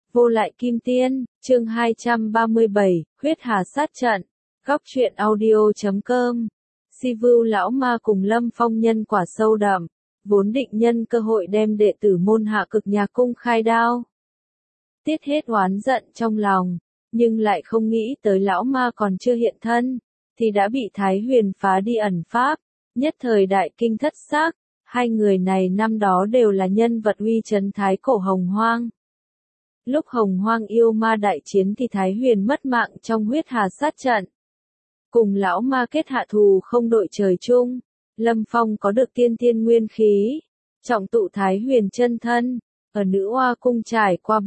Vô lại kim tiên, chương 237, huyết hà sát trận. Góc truyện audio.com. Si Vưu lão ma cùng Lâm Phong nhân quả sâu đậm, vốn định nhân cơ hội đem đệ tử môn hạ cực nhạc cung khai đao. Tiết hết oán giận trong lòng, nhưng lại không nghĩ tới lão ma còn chưa hiện thân, thì đã bị Thái Huyền phá đi ẩn pháp, nhất thời đại kinh thất xác. Hai người này năm đó đều là nhân vật uy chấn thái cổ Hồng Hoang. Lúc Hồng Hoang yêu ma đại chiến thì Thái Huyền mất mạng trong huyết hà sát trận. Cùng lão ma kết hạ thù không đội trời chung, Lâm Phong có được tiên thiên nguyên khí, trọng tụ Thái Huyền chân thân, ở Nữ Hoa cung trải qua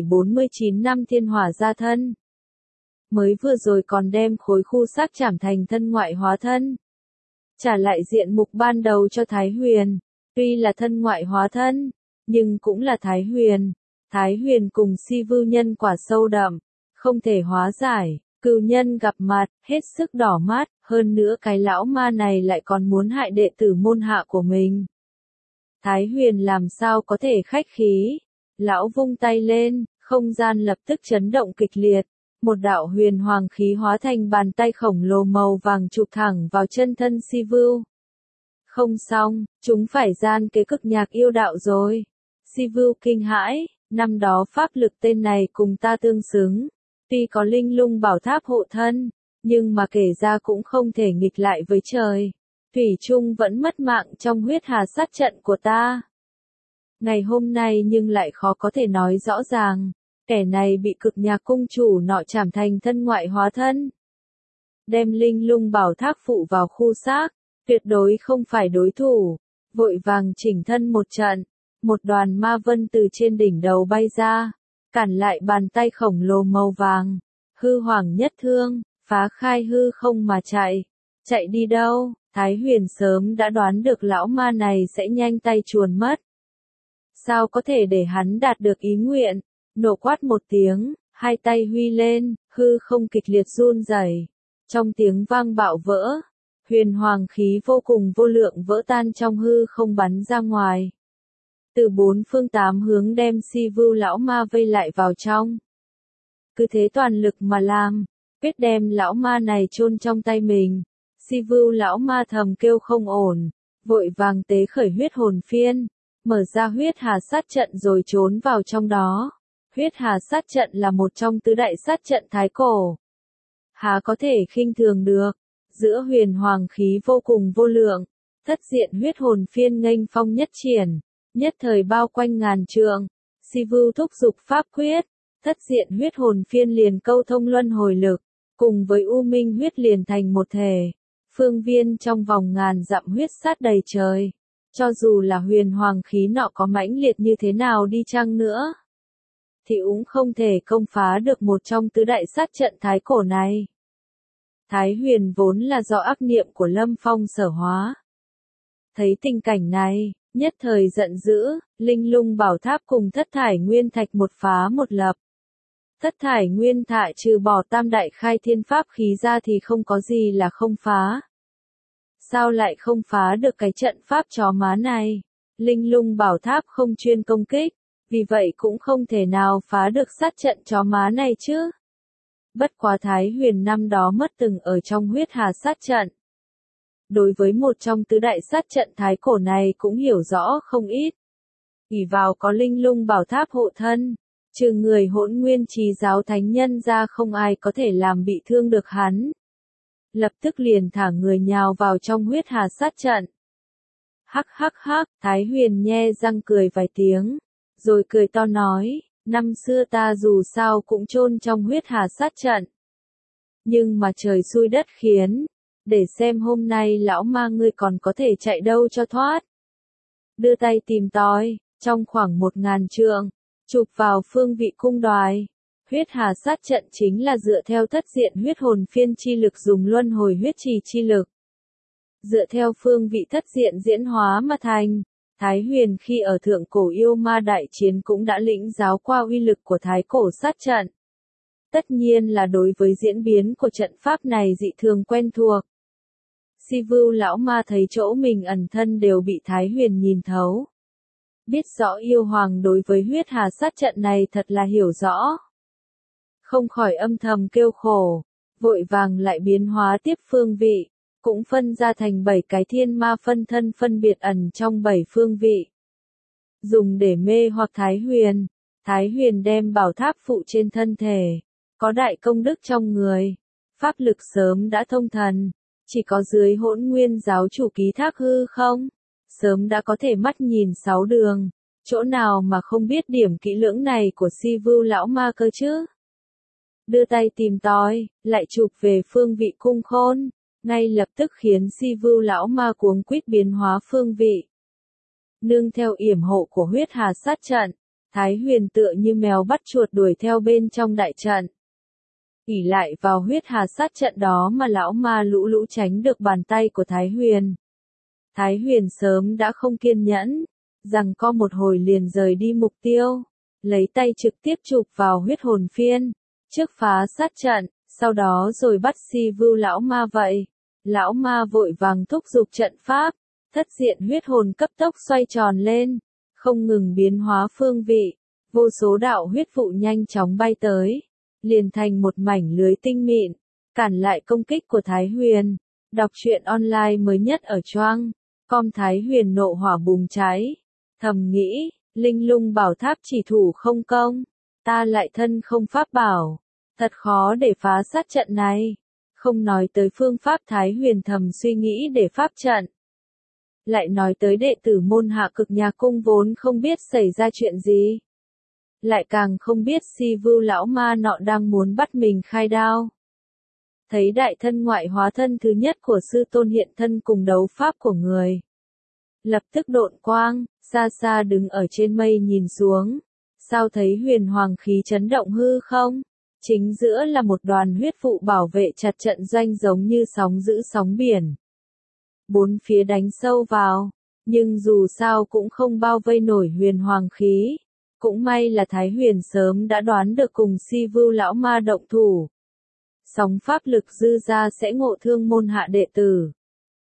7749 năm thiên hỏa gia thân. Mới vừa rồi còn đem khối khu xác trảm thành thân ngoại hóa thân. Trả lại diện mục ban đầu cho Thái Huyền, tuy là thân ngoại hóa thân, nhưng cũng là Thái Huyền. Thái Huyền cùng Si Vưu nhân quả sâu đậm, không thể hóa giải, cừu nhân gặp mặt, hết sức đỏ mắt, hơn nữa cái lão ma này lại còn muốn hại đệ tử môn hạ của mình. Thái Huyền làm sao có thể khách khí, lão vung tay lên, không gian lập tức chấn động kịch liệt, một đạo huyền hoàng khí hóa thành bàn tay khổng lồ màu vàng chụp thẳng vào chân thân Si Vưu. Không xong, chúng phải gian kế cực nhạc yêu đạo rồi. Si Vưu kinh hãi. Năm đó pháp lực tên này cùng ta tương xứng, tuy có linh lung bảo tháp hộ thân, nhưng mà kể ra cũng không thể nghịch lại với trời. Thủy chung vẫn mất mạng trong huyết hà sát trận của ta. Ngày hôm nay nhưng lại khó có thể nói rõ ràng, kẻ này bị cực nhạc cung chủ nọ trảm thành thân ngoại hóa thân. Đem linh lung bảo tháp phụ vào khu xác, tuyệt đối không phải đối thủ, vội vàng chỉnh thân một trận. Một đoàn ma vân từ trên đỉnh đầu bay ra, cản lại bàn tay khổng lồ màu vàng, hư hoàng nhất thương, phá khai hư không mà chạy. Chạy đi đâu? Thái Huyền sớm đã đoán được lão ma này sẽ nhanh tay chuồn mất. Sao có thể để hắn đạt được ý nguyện? Nổ quát một tiếng, hai tay huy lên, hư không kịch liệt run rẩy. Trong tiếng vang bạo vỡ, huyền hoàng khí vô cùng vô lượng vỡ tan trong hư không bắn ra ngoài. Từ bốn phương tám hướng đem Si Vưu lão ma vây lại vào trong. Cứ thế toàn lực mà làm, quyết đem lão ma này chôn trong tay mình. Si Vưu lão ma thầm kêu không ổn, vội vàng tế khởi huyết hồn phiên, mở ra huyết hà sát trận rồi trốn vào trong đó. Huyết hà sát trận là một trong tứ đại sát trận thái cổ. Há có thể khinh thường được, giữa huyền hoàng khí vô cùng vô lượng, thất diện huyết hồn phiên nghênh phong nhất triển. Nhất thời bao quanh ngàn trượng, Si Vưu thúc giục pháp quyết, thất diện huyết hồn phiên liền câu thông luân hồi lực, cùng với U Minh huyết liền thành một thể, phương viên trong vòng ngàn dặm huyết sát đầy trời. Cho dù là huyền hoàng khí nọ có mãnh liệt như thế nào đi chăng nữa, thì cũng không thể công phá được một trong tứ đại sát trận thái cổ này. Thái Huyền vốn là do ác niệm của Lâm Phong sở hóa. Thấy tình cảnh này, nhất thời giận dữ, linh lung bảo tháp cùng thất thải nguyên thạch một phá một lập. Thất thải nguyên thạch trừ bỏ tam đại khai thiên pháp khí ra thì không có gì là không phá. Sao lại không phá được cái trận pháp chó má này? Linh lung bảo tháp không chuyên công kích, vì vậy cũng không thể nào phá được sát trận chó má này chứ. Bất quá Thái Huyền năm đó mất từng ở trong huyết hà sát trận. Đối với một trong tứ đại sát trận thái cổ này cũng hiểu rõ không ít. Ỷ vào có linh lung bảo tháp hộ thân, trừ người Hỗn Nguyên Trì giáo thánh nhân ra không ai có thể làm bị thương được hắn. Lập tức liền thả người nhào vào trong huyết hà sát trận. Hắc hắc hắc, Thái Huyền nhe răng cười vài tiếng, rồi cười to nói, năm xưa ta dù sao cũng chôn trong huyết hà sát trận. Nhưng mà trời xui đất khiến. Để xem hôm nay lão ma ngươi còn có thể chạy đâu cho thoát. Đưa tay tìm tòi, trong khoảng 1000 trượng, chụp vào phương vị cung đoài. Huyết hà sát trận chính là dựa theo thất diện huyết hồn phiên chi lực dùng luân hồi huyết trì chi lực. Dựa theo phương vị thất diện diễn hóa mà thành. Thái Huyền khi ở thượng cổ yêu ma đại chiến cũng đã lĩnh giáo qua uy lực của thái cổ sát trận. Tất nhiên là đối với diễn biến của trận pháp này dị thường quen thuộc. Si Vưu lão ma thấy chỗ mình ẩn thân đều bị Thái Huyền nhìn thấu. Biết rõ yêu hoàng đối với huyết hà sát trận này thật là hiểu rõ. Không khỏi âm thầm kêu khổ, vội vàng lại biến hóa tiếp phương vị, cũng phân ra thành 7 cái thiên ma phân thân phân biệt ẩn trong 7 phương vị. Dùng để mê hoặc Thái Huyền. Thái Huyền đem bảo tháp phụ trên thân thể, có đại công đức trong người, pháp lực sớm đã thông thần, chỉ có dưới Hỗn Nguyên giáo chủ ký thác hư không, sớm đã có thể mắt nhìn 6 đường, chỗ nào mà không biết điểm kỹ lưỡng này của Si Vưu lão ma cơ chứ. Đưa tay tìm tòi, lại chụp về phương vị cung khôn, ngay lập tức khiến Si Vưu lão ma cuống quýt biến hóa phương vị. Nương theo yểm hộ của huyết hà sát trận, Thái Huyền tựa như mèo bắt chuột đuổi theo bên trong đại trận. Ỷ lại vào huyết hà sát trận đó mà lão ma lũ lũ tránh được bàn tay của Thái Huyền. Thái Huyền sớm đã không kiên nhẫn, rằng co một hồi liền rời đi mục tiêu, lấy tay trực tiếp chụp vào huyết hồn phiên, trước phá sát trận, sau đó rồi bắt Si Vưu lão ma vậy. Lão ma vội vàng thúc giục trận pháp, thất diện huyết hồn cấp tốc xoay tròn lên, không ngừng biến hóa phương vị, vô số đạo huyết vụ nhanh chóng bay tới, liền thành một mảnh lưới tinh mịn, cản lại công kích của Thái Huyền. Đọc truyện online mới nhất ở Choang com. Thái Huyền nộ hỏa bùng cháy, thầm nghĩ, linh lung bảo tháp chỉ thủ không công, ta lại thân không pháp bảo, thật khó để phá sát trận này. Không nói tới phương pháp Thái Huyền thầm suy nghĩ để pháp trận, lại nói tới đệ tử môn Hạ Cực Nhà Cung vốn không biết xảy ra chuyện gì, lại càng không biết Si Vưu lão ma nọ đang muốn bắt mình khai đao. Thấy đại thân ngoại hóa thân thứ nhất của sư tôn hiện thân cùng đấu pháp của người, lập tức độn quang, xa xa đứng ở trên mây nhìn xuống, sao thấy huyền hoàng khí chấn động hư không? Chính giữa là một đoàn huyết vụ bảo vệ chặt trận doanh giống như sóng giữ sóng biển. Bốn phía đánh sâu vào, nhưng dù sao cũng không bao vây nổi huyền hoàng khí. Cũng may là Thái Huyền sớm đã đoán được cùng Si Vưu lão ma động thủ. Sóng pháp lực dư ra sẽ ngộ thương môn hạ đệ tử.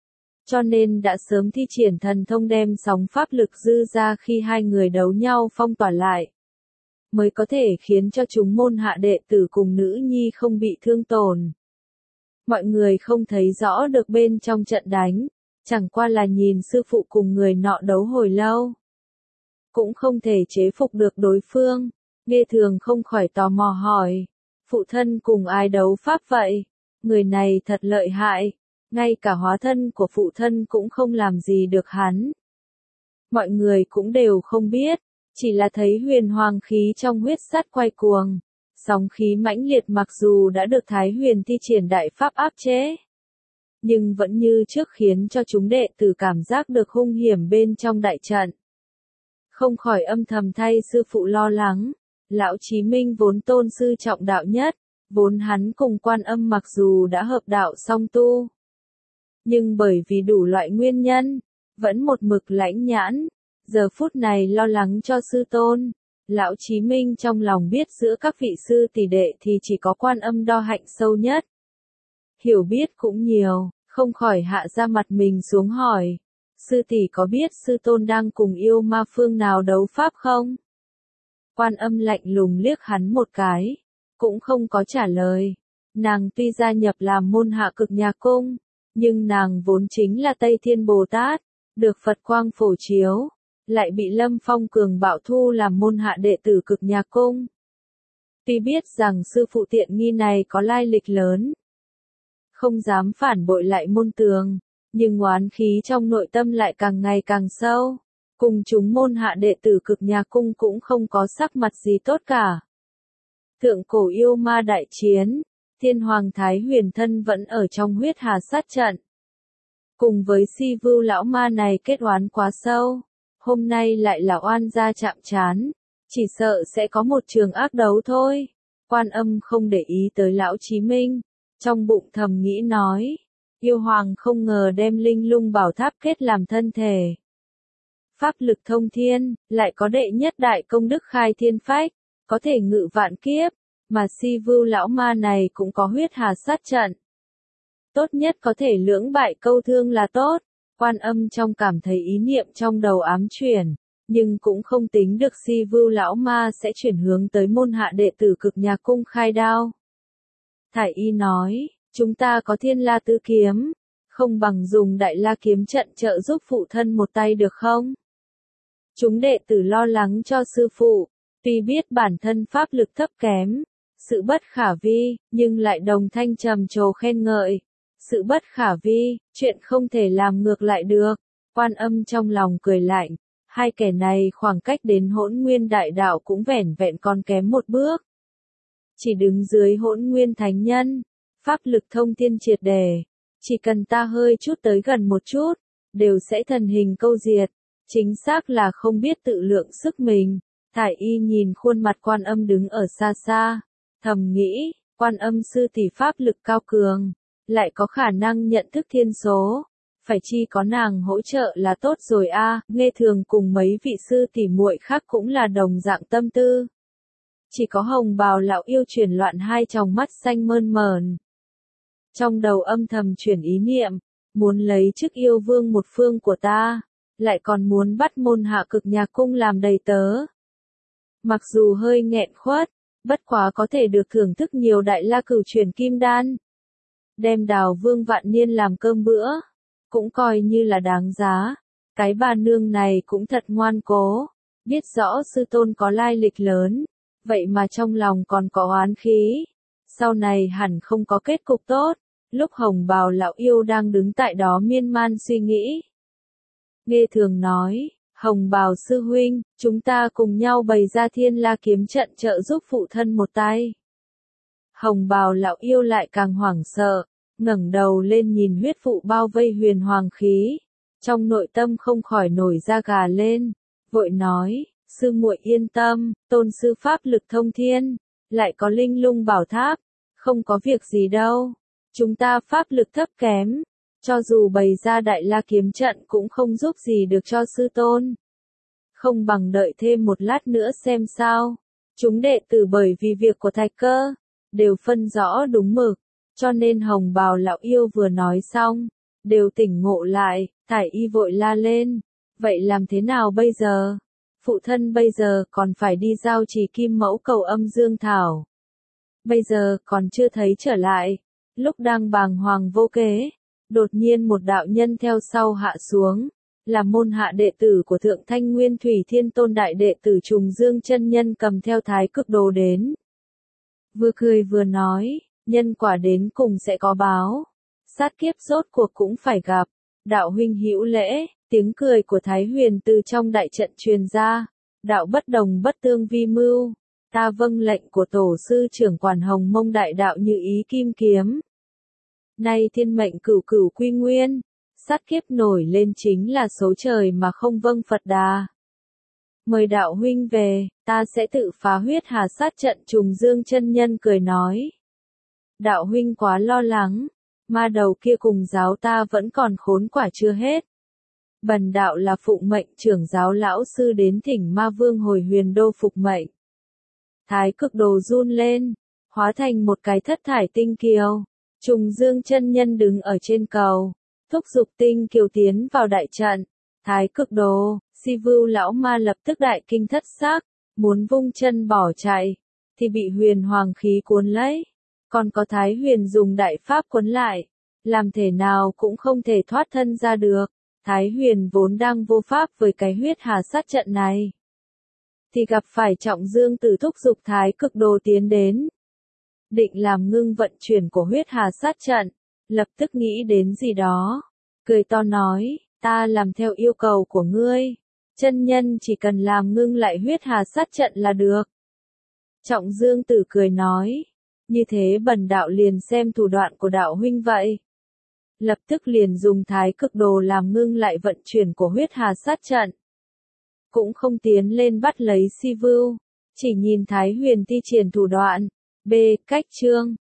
Cho nên đã sớm thi triển thần thông đem sóng pháp lực dư ra khi hai người đấu nhau phong tỏa lại, mới có thể khiến cho chúng môn hạ đệ tử cùng nữ nhi không bị thương tổn. Mọi người không thấy rõ được bên trong trận đánh, chẳng qua là nhìn sư phụ cùng người nọ đấu hồi lâu, cũng không thể chế phục được đối phương. Nghe Thường không khỏi tò mò hỏi, phụ thân cùng ai đấu pháp vậy? Người này thật lợi hại, ngay cả hóa thân của phụ thân cũng không làm gì được hắn. Mọi người cũng đều không biết, chỉ là thấy huyền hoàng khí trong huyết sát quay cuồng, sóng khí mãnh liệt mặc dù đã được Thái Huyền thi triển đại pháp áp chế, nhưng vẫn như trước khiến cho chúng đệ tử cảm giác được hung hiểm bên trong đại trận. Không khỏi âm thầm thay sư phụ lo lắng, lão Chí Minh vốn tôn sư trọng đạo nhất, vốn hắn cùng Quan Âm mặc dù đã hợp đạo song tu, nhưng bởi vì đủ loại nguyên nhân, vẫn một mực lãnh nhãn, giờ phút này lo lắng cho sư tôn. Lão Chí Minh trong lòng biết giữa các vị sư tỷ đệ thì chỉ có Quan Âm đo hạnh sâu nhất, hiểu biết cũng nhiều, không khỏi hạ ra mặt mình xuống hỏi, sư tỷ có biết sư tôn đang cùng yêu ma phương nào đấu pháp không? Quan Âm lạnh lùng liếc hắn một cái, cũng không có trả lời. Nàng tuy gia nhập làm môn Hạ Cực Nhà Cung, nhưng nàng vốn chính là Tây Thiên Bồ Tát, được Phật quang phổ chiếu, lại bị Lâm Phong cường bạo thu làm môn hạ đệ tử Cực Nhà Cung. Tuy biết rằng sư phụ tiện nghi này có lai lịch lớn, không dám phản bội lại môn tường, nhưng oán khí trong nội tâm lại càng ngày càng sâu, cùng chúng môn hạ đệ tử Cực Nhà Cung cũng không có sắc mặt gì tốt cả. Thượng cổ yêu ma đại chiến, Thiên Hoàng Thái Huyền thân vẫn ở trong huyết hà sát trận. Cùng với Si Vưu lão ma này kết oán quá sâu, hôm nay lại là oan gia chạm trán, chỉ sợ sẽ có một trường ác đấu thôi. Quan Âm không để ý tới lão Chí Minh, trong bụng thầm nghĩ nói, yêu hoàng không ngờ đem linh lung bảo tháp kết làm thân thể. Pháp lực thông thiên, lại có đệ nhất đại công đức khai thiên phách, có thể ngự vạn kiếp, mà Si Vưu lão ma này cũng có huyết hà sát trận. Tốt nhất có thể lưỡng bại câu thương là tốt. Quan Âm trong cảm thấy ý niệm trong đầu ám chuyển, nhưng cũng không tính được Si Vưu lão ma sẽ chuyển hướng tới môn hạ đệ tử Cực Nhạc cung khai đao. Thải Y nói, chúng ta có Thiên La Tứ kiếm, không bằng dùng Đại La kiếm trận trợ giúp phụ thân một tay được không? Chúng đệ tử lo lắng cho sư phụ, tuy biết bản thân pháp lực thấp kém, sự bất khả vi, nhưng lại đồng thanh trầm trồ khen ngợi. Sự bất khả vi, chuyện không thể làm ngược lại được. Quan Âm trong lòng cười lạnh, hai kẻ này khoảng cách đến Hỗn Nguyên đại đạo cũng vẻn vẹn còn kém một bước. Chỉ đứng dưới Hỗn Nguyên thánh nhân, pháp lực thông thiên triệt đề, chỉ cần ta hơi chút tới gần một chút, đều sẽ thần hình câu diệt, chính xác là không biết tự lượng sức mình. Thải Y nhìn khuôn mặt Quan Âm đứng ở xa xa, thầm nghĩ, Quan Âm sư tỷ pháp lực cao cường, lại có khả năng nhận thức thiên số, phải chi có nàng hỗ trợ là tốt rồi a. Nghe Thường cùng mấy vị sư tỷ muội khác cũng là đồng dạng tâm tư. Chỉ có Hồng Bào lão yêu chuyển loạn hai tròng mắt xanh mơn mởn. Trong đầu âm thầm chuyển ý niệm, muốn lấy chức yêu vương một phương của ta, lại còn muốn bắt môn hạ Cực Nhạc cung làm đầy tớ. Mặc dù hơi nghẹn khuất, bất quá có thể được thưởng thức nhiều Đại La Cửu Chuyển kim đan. Đem Đào Vương Vạn Niên làm cơm bữa, cũng coi như là đáng giá. Cái bà nương này cũng thật ngoan cố, biết rõ sư tôn có lai lịch lớn, vậy mà trong lòng còn có oán khí. Sau này hẳn không có kết cục tốt. Lúc Hồng Bào lão yêu đang đứng tại đó miên man suy nghĩ. Nghe Thường nói, Hồng Bào sư huynh, chúng ta cùng nhau bày ra Thiên La kiếm trận trợ giúp phụ thân một tay. Hồng Bào lão yêu lại càng hoảng sợ, ngẩng đầu lên nhìn huyết vụ bao vây huyền hoàng khí, trong nội tâm không khỏi nổi da gà lên, vội nói, sư muội yên tâm, tôn sư pháp lực thông thiên, lại có linh lung bảo tháp, không có việc gì đâu, chúng ta pháp lực thấp kém, cho dù bày ra Đại La kiếm trận cũng không giúp gì được cho sư tôn. Không bằng đợi thêm một lát nữa xem sao. Chúng đệ tử bởi vì việc của Thạch Cơ, đều phân rõ đúng mực, cho nên Hồng Bào lão yêu vừa nói xong, đều tỉnh ngộ lại. Thải Y vội la lên, vậy làm thế nào bây giờ? Phụ thân bây giờ còn phải đi giao trì Kim Mẫu cầu âm dương thảo. Bây giờ còn chưa thấy trở lại, lúc đang bàng hoàng vô kế, đột nhiên một đạo nhân theo sau hạ xuống, là môn hạ đệ tử của Thượng Thanh Nguyên Thủy Thiên Tôn đại đệ tử Trùng Dương chân nhân cầm theo Thái Cực Đồ đến. Vừa cười vừa nói, nhân quả đến cùng sẽ có báo, sát kiếp rốt cuộc cũng phải gặp, đạo huynh hữu lễ. Tiếng cười của Thái Huyền từ trong đại trận truyền ra, đạo bất đồng bất tương vi mưu, ta vâng lệnh của tổ sư trưởng quản Hồng Mông đại đạo như ý kim kiếm. Nay thiên mệnh cửu cửu quy nguyên, sát kiếp nổi lên chính là số trời mà không vâng Phật Đà. Mời đạo huynh về, ta sẽ tự phá huyết hà sát trận. Trùng Dương chân nhân cười nói. Đạo huynh quá lo lắng, ma đầu kia cùng giáo ta vẫn còn khốn quả chưa hết. Bần đạo là phụng mệnh trưởng giáo lão sư đến thỉnh ma vương hồi huyền đô phục mệnh. Thái Cực Đồ run lên, hóa thành một cái thất thải tinh kiều. Trùng Dương chân nhân đứng ở trên cầu, thúc giục tinh kiều tiến vào đại trận. Thái Cực Đồ, Si Vưu lão ma lập tức đại kinh thất xác, muốn vung chân bỏ chạy, thì bị huyền hoàng khí cuốn lấy. Còn có Thái Huyền dùng đại pháp cuốn lại, làm thể nào cũng không thể thoát thân ra được. Thái Huyền vốn đang vô pháp với cái huyết hà sát trận này, thì gặp phải Trọng Dương Tử thúc giục Thái Cực Đồ tiến đến, định làm ngưng vận chuyển của huyết hà sát trận, lập tức nghĩ đến gì đó, cười to nói, ta làm theo yêu cầu của ngươi, chân nhân chỉ cần làm ngưng lại huyết hà sát trận là được. Trọng Dương Tử cười nói, như thế bần đạo liền xem thủ đoạn của đạo huynh vậy. Lập tức liền dùng Thái Cực Đồ làm ngưng lại vận chuyển của huyết hà sát trận. Cũng không tiến lên bắt lấy Si Vưu, chỉ nhìn Thái Huyền thi triển thủ đoạn. B. Cách chương